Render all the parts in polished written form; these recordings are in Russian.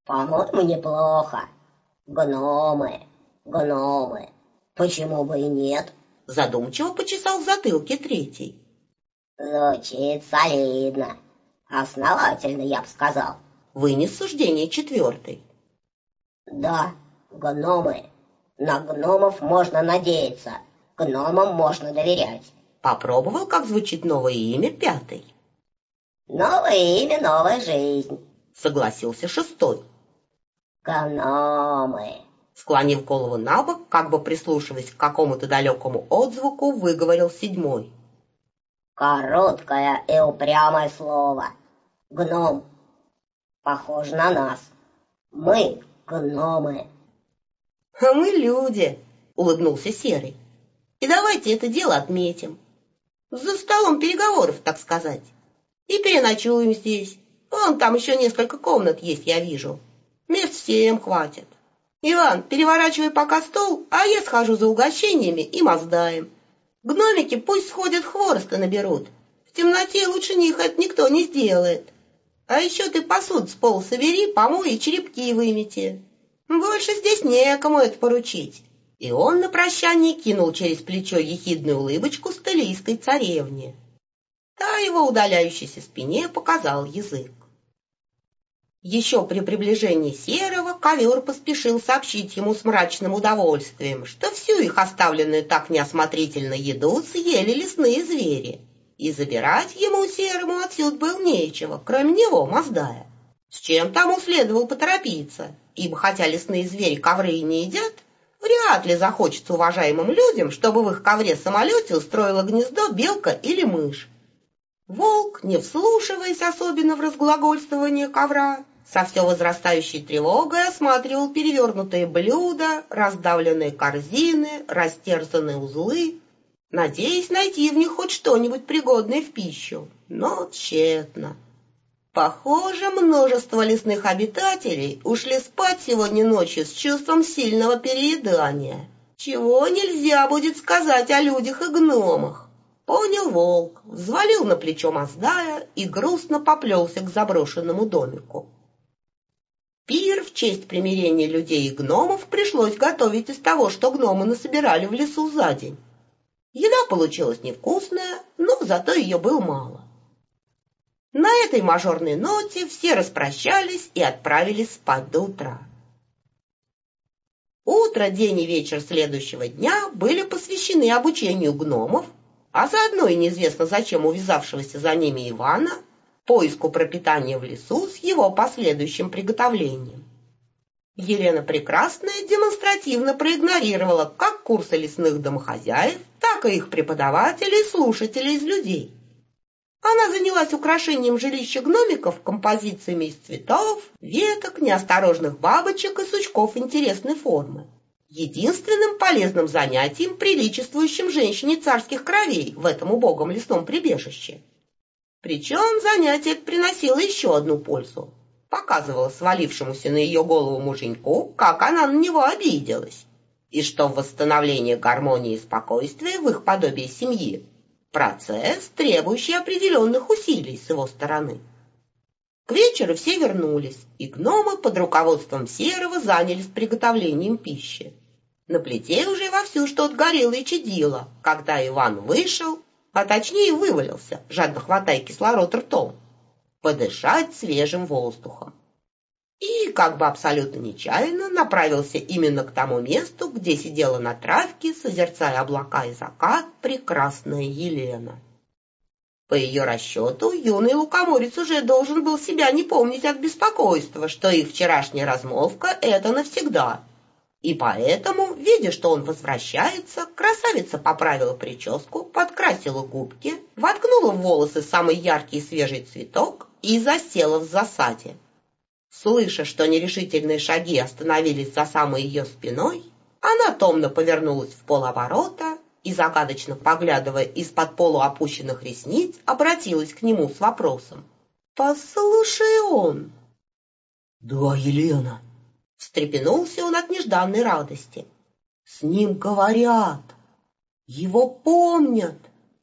По-моему, неплохо. Гномы, гномы. Почему бы и нет? Задумчиво почесал в затылке третий. Звучит солидно. Основательно, я бы сказал. Вынес суждение четвертый. Да, гномы. На гномов можно надеяться. Гномам можно доверять. Попробовал, как звучит новое имя пятый. Новое имя, новая жизнь. Согласился шестой. Гномы. Склонив голову набок, как бы прислушиваясь к какому-то далекому отзвуку, выговорил седьмой. Короткое и упрямое слово. Гном. Похож на нас. Мы гномы. А мы люди, улыбнулся Серый. И давайте это дело отметим. За столом переговоров, так сказать. И переночуем здесь. Вон там еще несколько комнат есть, я вижу. Мест всем хватит. Иван, переворачивай пока стол, а я схожу за угощениями и маздаем. Гномики пусть сходят хвороста наберут. В темноте лучше них это никто не сделает. А еще ты посуду с пола собери, помой и черепки вымети. Больше здесь некому это поручить. И он на прощание кинул через плечо ехидную улыбочку столийской царевне. Та его удаляющейся спине показал язык. Еще при приближении Серого ковер поспешил сообщить ему с мрачным удовольствием, что всю их оставленную так неосмотрительно еду съели лесные звери, и забирать ему Серому отсюда было нечего, кроме него, Маздая. С чем тому следовало поторопиться, ибо хотя лесные звери ковры и не едят, вряд ли захочется уважаемым людям, чтобы в их ковре-самолете устроила гнездо белка или мышь. Волк, не вслушиваясь особенно в разглагольствование ковра, со все возрастающей тревогой осматривал перевернутые блюда, раздавленные корзины, растерзанные узлы, надеясь найти в них хоть что-нибудь пригодное в пищу, но тщетно. Похоже, множество лесных обитателей ушли спать сегодня ночью с чувством сильного переедания, чего нельзя будет сказать о людях и гномах. Понял волк, взвалил на плечо Маздая и грустно поплелся к заброшенному домику. Пир в честь примирения людей и гномов пришлось готовить из того, что гномы насобирали в лесу за день. Еда получилась невкусная, но зато ее было мало. На этой мажорной ноте все распрощались и отправились спать до утра. Утро, день и вечер следующего дня были посвящены обучению гномов, а заодно и неизвестно зачем увязавшегося за ними Ивана, поиску пропитания в лесу с его последующим приготовлением. Елена Прекрасная демонстративно проигнорировала как курсы лесных домохозяев, так и их преподавателей и слушателей из людей. Она занялась украшением жилища гномиков композициями из цветов, веток, неосторожных бабочек и сучков интересной формы. Единственным полезным занятием, приличествующим женщине царских кровей в этом убогом лесном прибежище. Причем занятие приносило еще одну пользу. Показывало свалившемуся на ее голову муженьку, как она на него обиделась, и что в восстановлении гармонии и спокойствия в их подобии семьи процесс, требующий определенных усилий с его стороны. К вечеру все вернулись, и гномы под руководством Серого занялись приготовлением пищи. На плите уже вовсю что-то горело и чадило, когда Иван вышел, а точнее вывалился, жадно хватая кислород ртом, подышать свежим воздухом. И, как бы абсолютно нечаянно, направился именно к тому месту, где сидела на травке, созерцая облака и закат, прекрасная Елена. По ее расчету, юный лукоморец уже должен был себя не помнить от беспокойства, что их вчерашняя размолвка — это навсегда. И поэтому, видя, что он возвращается, красавица поправила прическу, подкрасила губки, воткнула в волосы самый яркий и свежий цветок и засела в засаде. Слыша, что нерешительные шаги остановились за самой ее спиной, она томно повернулась в полоборота и, загадочно поглядывая из-под полуопущенных ресниц, обратилась к нему с вопросом. «Послушай он!» «Да, Елена!» — встрепенулся он от нежданной радости. «С ним говорят! Его помнят!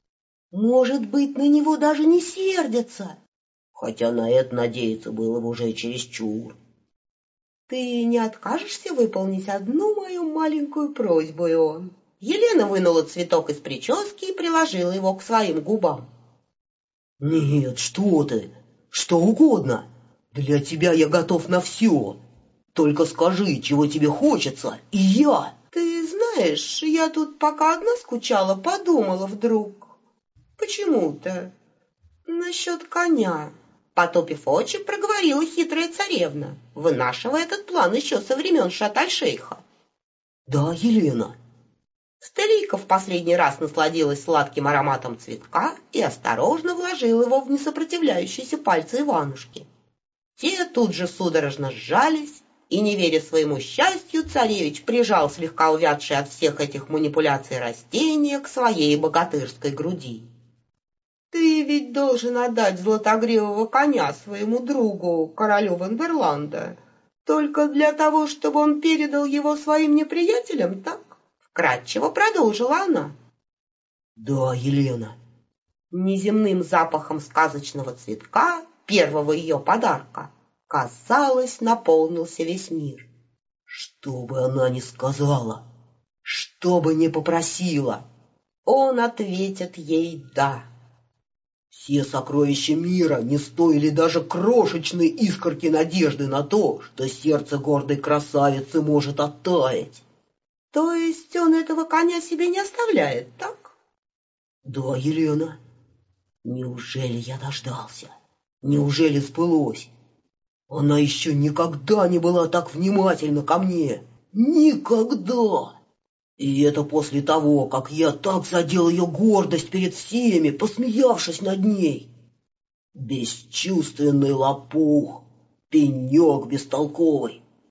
Может быть, на него даже не сердятся!» Хотя на это надеяться было бы уже чересчур. Ты не откажешься выполнить одну мою маленькую просьбу, Ион? Елена вынула цветок из прически и приложила его к своим губам. Нет, что ты, что угодно. Для тебя я готов на все. Только скажи, чего тебе хочется, и я... Ты знаешь, я тут пока одна скучала, подумала вдруг. Почему-то насчет коня. Потупив очи, проговорила хитрая царевна, вынашивая этот план еще со времен Шат-аль-Шейха. Да, Елена. Стелийка в последний раз насладилась сладким ароматом цветка и осторожно вложила его в несопротивляющиеся пальцы Иванушки. Те тут же судорожно сжались, и, не веря своему счастью, царевич прижал слегка увядшее от всех этих манипуляций растение к своей богатырской груди. Ты ведь должен отдать златогривого коня своему другу, королю Вандерланда, только для того, чтобы он передал его своим неприятелям, так? Вкратчиво продолжила она. Да, Елена. Неземным запахом сказочного цветка, первого ее подарка, казалось, наполнился весь мир. Что бы она ни сказала, что бы ни попросила, он ответит ей «да». Все сокровища мира не стоили даже крошечной искорки надежды на то, что сердце гордой красавицы может оттаять. То есть он этого коня себе не оставляет, так? Да, Елена. Неужели я дождался? Неужели сбылось? Она еще никогда не была так внимательна ко мне. Никогда! И это после того, как я так задел ее гордость перед всеми, посмеявшись над ней. Бесчувственный лопух, пенек бестолковый.